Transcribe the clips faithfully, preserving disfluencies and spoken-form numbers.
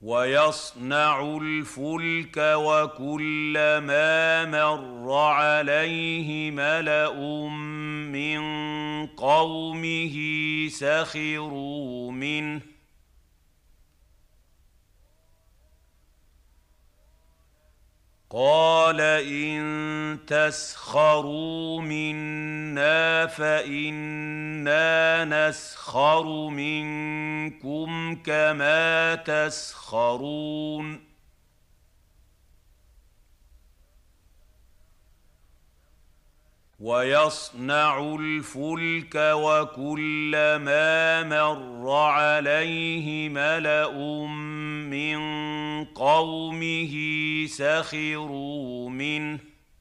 وَيَصْنَعُ الْفُلْكَ وَكُلَّمَا مَرَّ عَلَيْهِ مَلَأٌ مِّن قَوْمِهِ سَخِرُوا مِنْهُ قَالَ إِن تَسْخَرُوا مِنَّا فَإِنَّا نَسْخَرُ مِنكُمْ كَمَا تَسْخَرُونَ وَيَصْنَعُ الْفُلْكَ وَكُلَّمَا مَرَّ عَلَيْهِ مَلَأٌ مِّن قَوْمِهِ سَخِرُوا مِنْهُ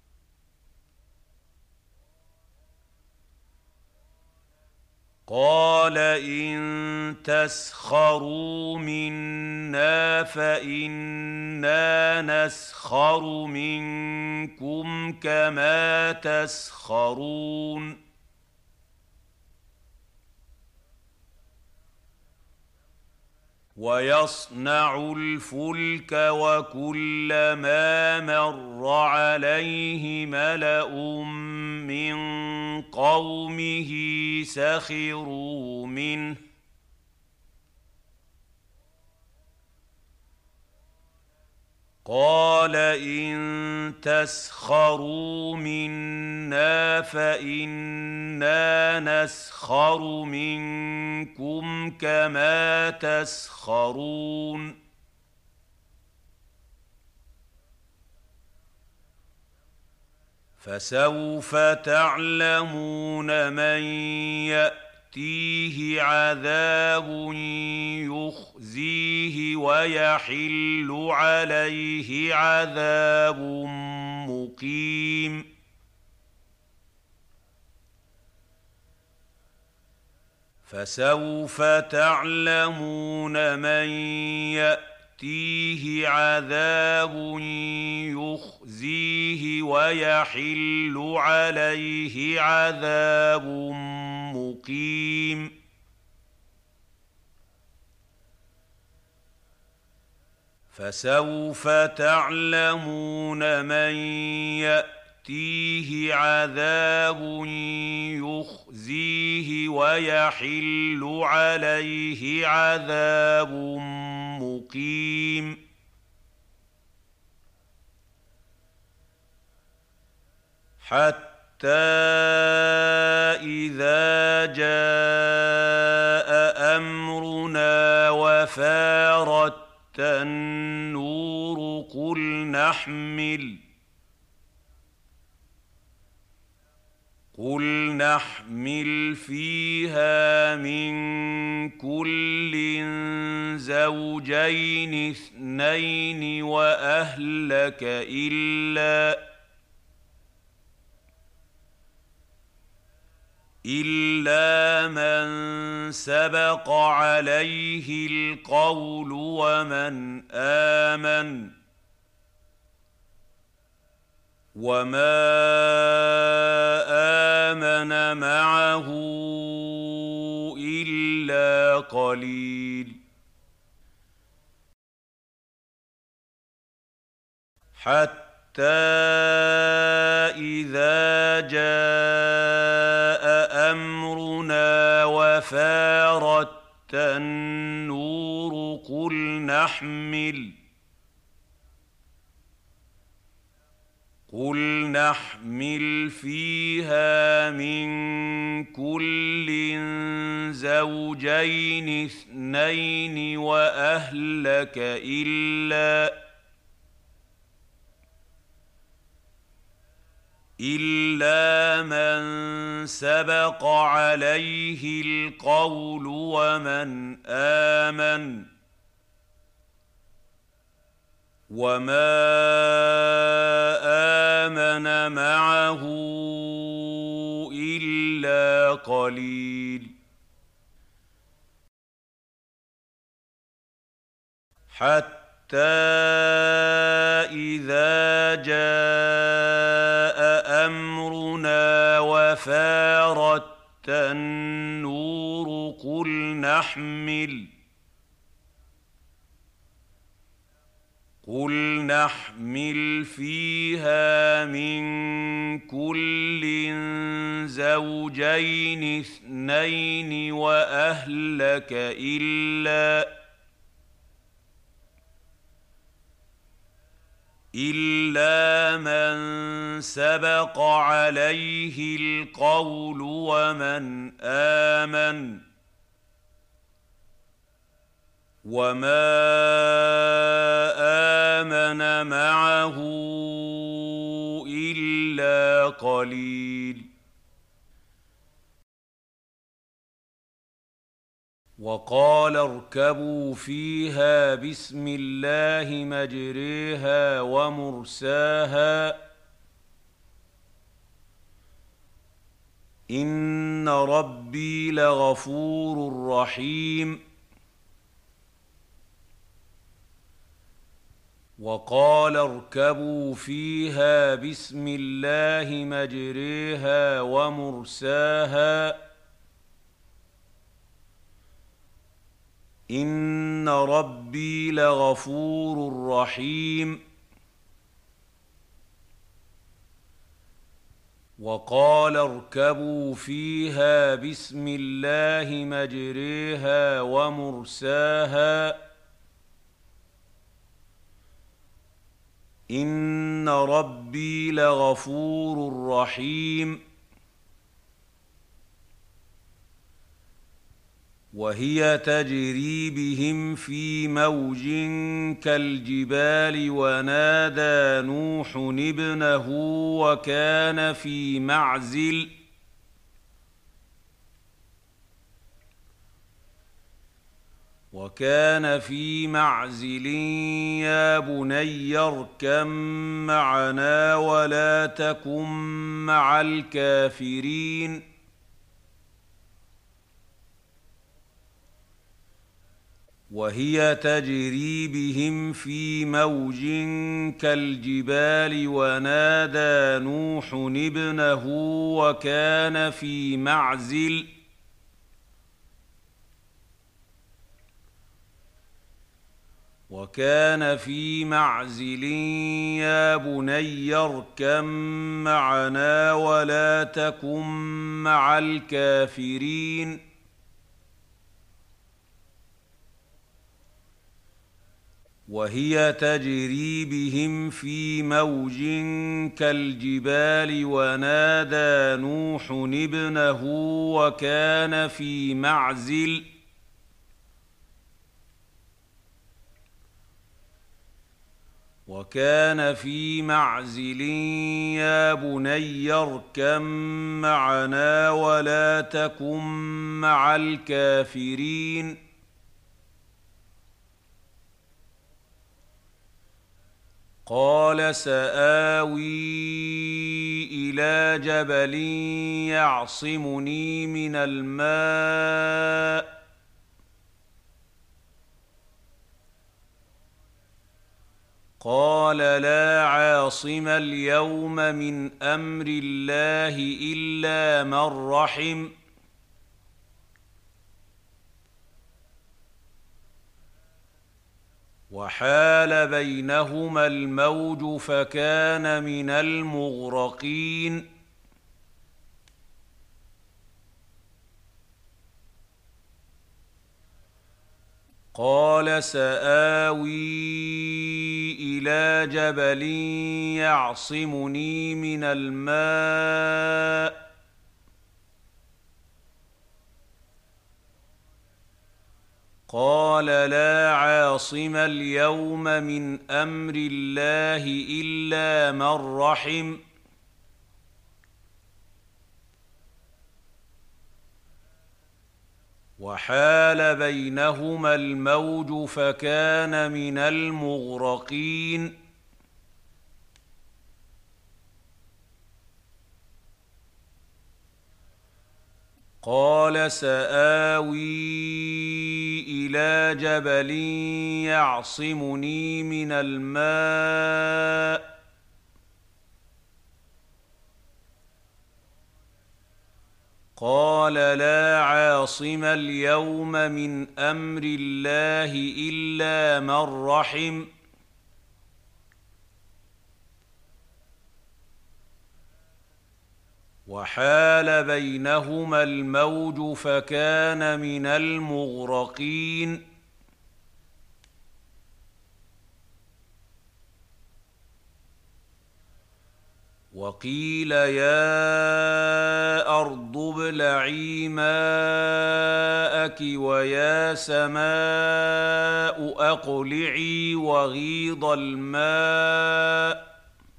قَالَ إِن تَسْخَرُوا مِنَّا فَإِنَّا نَسْخَرُ مِنكُمْ كَمَا تَسْخَرُونَ وَيَصْنَعُ الْفُلْكَ وَكُلَّمَا مَرَّ عَلَيْهِ مَلَأٌ مِّن قَوْمِهِ سَخِرُوا مِنْهُ قَالَ إِن تَسْخَرُوا مِنَّا فَإِنَّا نَسْخَرُ مِنكُمْ كَمَا تَسْخَرُونَ فَسَوْفَ تَعْلَمُونَ مَن يَأْتِيهِ عَذَابٌ يُخْزِيهِ وَيَحِلُّ عَلَيْهِ عَذَابٌ مُّقِيمٌ فَسَوْفَ تَعْلَمُونَ مَن يَأْتِيهِ عَذَابٌ يُخْزِيهِ وَيَحِلُّ عَلَيْهِ عَذَابٌ مُّقِيمٌ فَسَوْفَ تَعْلَمُونَ مَن يَأْتِيهِ عَذَابٌ يُخْزِيهِ وَيَحِلُّ عَلَيْهِ عَذَابٌ مُّقِيمٌ حَتَّىٰ إِذَا جَاءَ أَمْرُنَا وَفَارَتِ النُّورُ قُلْ نَحْمِلُ قُلْ نَحْمِلُ فِيهَا مِن كُلٍّ زَوْجَيْنِ اثْنَيْنِ وَأَهْلَكَ إِلَّا إِلَّا مَن سَبَقَ عَلَيْهِ الْقَوْلُ وَمَنْ آمَنَ وَمَا آمَنَ مَعَهُ إِلَّا قَلِيلٌ حَتَّىٰ إِذَا جَاءَ أَمْرُنَا وَفَارَتِ النُّورُ قُلْ نَحْمِلُ قُلْ نَحْمِلُ فِيهَا مِن كُلٍّ زَوْجَيْنِ اثْنَيْنِ وَأَهْلَكَ إِلَّا إِلَّا مَن سَبَقَ عَلَيْهِ الْقَوْلُ وَمَنْ آمَنَ وَمَا آمَنَ مَعَهُ إِلَّا قَلِيلٌ حَتَّىٰ إِذَا جَاءَ أَمْرُنَا وَفَارَتِ النُّورُ قُلْ نَحْمِلُ قُلْ نَحْمِلُ فِيهَا مِن كُلٍّ زَوْجَيْنِ اثْنَيْنِ وَأَهْلَكَ إِلَّا إِلَّا مَن سَبَقَ عَلَيْهِ الْقَوْلُ وَمَنْ آمَنَ وَمَا آمَنَ مَعَهُ إِلَّا قَلِيلٌ وَقَالَ ارْكَبُوا فِيهَا بِسْمِ اللَّهِ مَجْرَاهَا وَمُرْسَاهَا إِنَّ رَبِّي لَغَفُورٌ رَّحِيمٌ وَقَالَ ارْكَبُوا فِيهَا بِسْمِ اللَّهِ مَجْرَاهَا وَمُرْسَاهَا إِنَّ رَبِّي لَغَفُورٌ رَّحِيمٌ وَقَالَ ارْكَبُوا فِيهَا بِسْمِ اللَّهِ مَجْرَاهَا وَمُرْسَاهَا إِنَّ رَبِّي لَغَفُورٌ رَّحِيمٌ وَهِيَ تَجْرِي بِهِمْ فِي مَوْجٍ كَالْجِبَالِ وَنَادَىٰ نُوحٌ ابْنَهُ وَكَانَ فِي مَعْزِلٍ وَكَانَ فِي مَعْزِلٍ يَا بُنَيَّ ارْكَب مَّعَنَا وَلَا تَكُن مَّعَ الْكَافِرِينَ وَهِيَ تَجْرِي بِهِمْ فِي مَوْجٍ كَالْجِبَالِ وَنَادَىٰ نُوحٌ ابْنَهُ وَكَانَ فِي مَعْزِلٍ وَكَانَ فِي مَعْزِلٍ يَا بُنَيَّ ارْكَب مَّعَنَا وَلَا تَكُن مَّعَ الْكَافِرِينَ وَهِيَ تَجْرِي بِهِمْ فِي مَوْجٍ كَالْجِبَالِ وَنَادَىٰ نُوحٌ ابْنَهُ وَكَانَ فِي مَعْزِلٍ وَكَانَ فِي مَعْزِلٍ يَا بُنَيَّ ارْكَب مَّعَنَا وَلَا تَكُن مَّعَ الْكَافِرِينَ قَالَ سَآوِي إِلَىٰ جَبَلٍ يَعْصِمُنِي مِنَ الْمَاءِ قَالَ لَا عَاصِمَ الْيَوْمَ مِنْ أَمْرِ اللَّهِ إِلَّا مَن رَّحِمَ وَحَالَ بَيْنَهُمَا الْمَوْجُ فَكَانَ مِنَ الْمُغْرَقِينَ قَالَ سَآوِي إِلَىٰ جَبَلٍ يَعْصِمُنِي مِنَ الْمَاءِ قَالَ لَا عَاصِمَ الْيَوْمَ مِنْ أَمْرِ اللَّهِ إِلَّا مَن رَّحِمَ وَحَالَ بَيْنَهُمَا الْمَوْجُ فَكَانَ مِنَ الْمُغْرَقِينَ قَالَ سَآوِي إِلَىٰ جَبَلٍ يَعْصِمُنِي مِنَ الْمَاءِ قَالَ لَا عَاصِمَ الْيَوْمَ مِنْ أَمْرِ اللَّهِ إِلَّا مَن رَّحِمَ وحال بينهما الموج فكان من المغرقين وقيل يا أرض ابلعي ماءك ويا سماء أقلعي وغيض الماء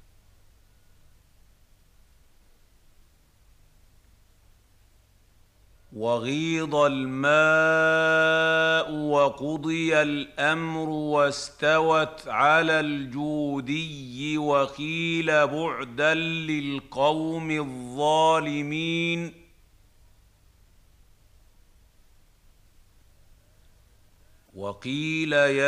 وغيض الماء وقضي الأمر واستوت على الجودي وقيل بعدا للقوم الظالمين وقيل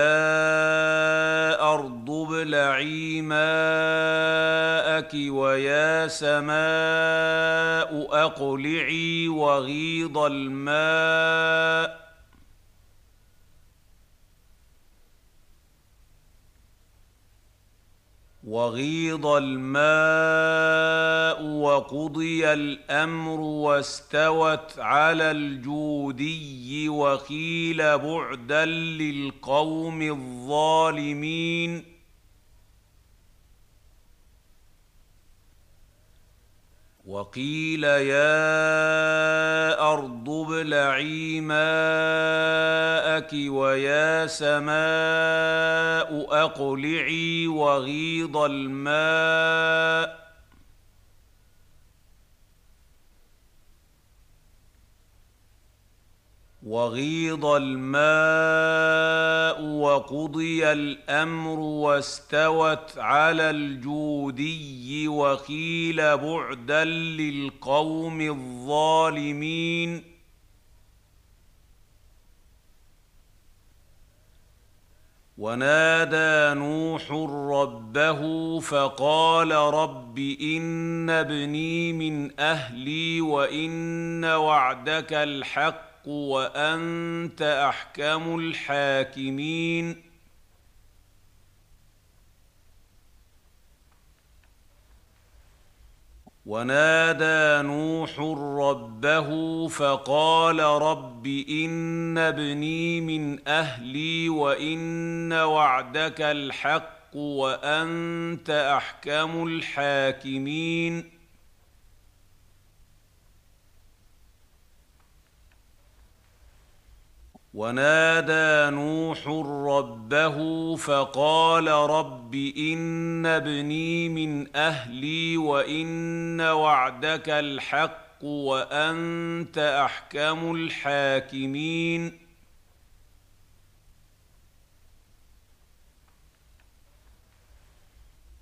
يا أرض ابلعي ماءك ويا سماء أقلعي وغيض الماء وغيض الماء وقضي الأمر واستوت على الجودي وقيل بعدا للقوم الظالمين وقيل يا أرض ابلعي ماءك ويا سماء أقلعي وغيض الماء وغيض الماء وقضي الأمر واستوت على الجودي وقيل بعدا للقوم الظالمين ونادى نوح ربه فقال رب إن ابني من أهلي وإن وعدك الحق وأنت أحكم الحاكمين ونادى نوح ربه فقال رب إن ابني من أهلي وإن وعدك الحق وأنت أحكم الحاكمين ونادى نوح ربه فقال رب إن ابني من أهلي وإن وعدك الحق وأنت أحكم الحاكمين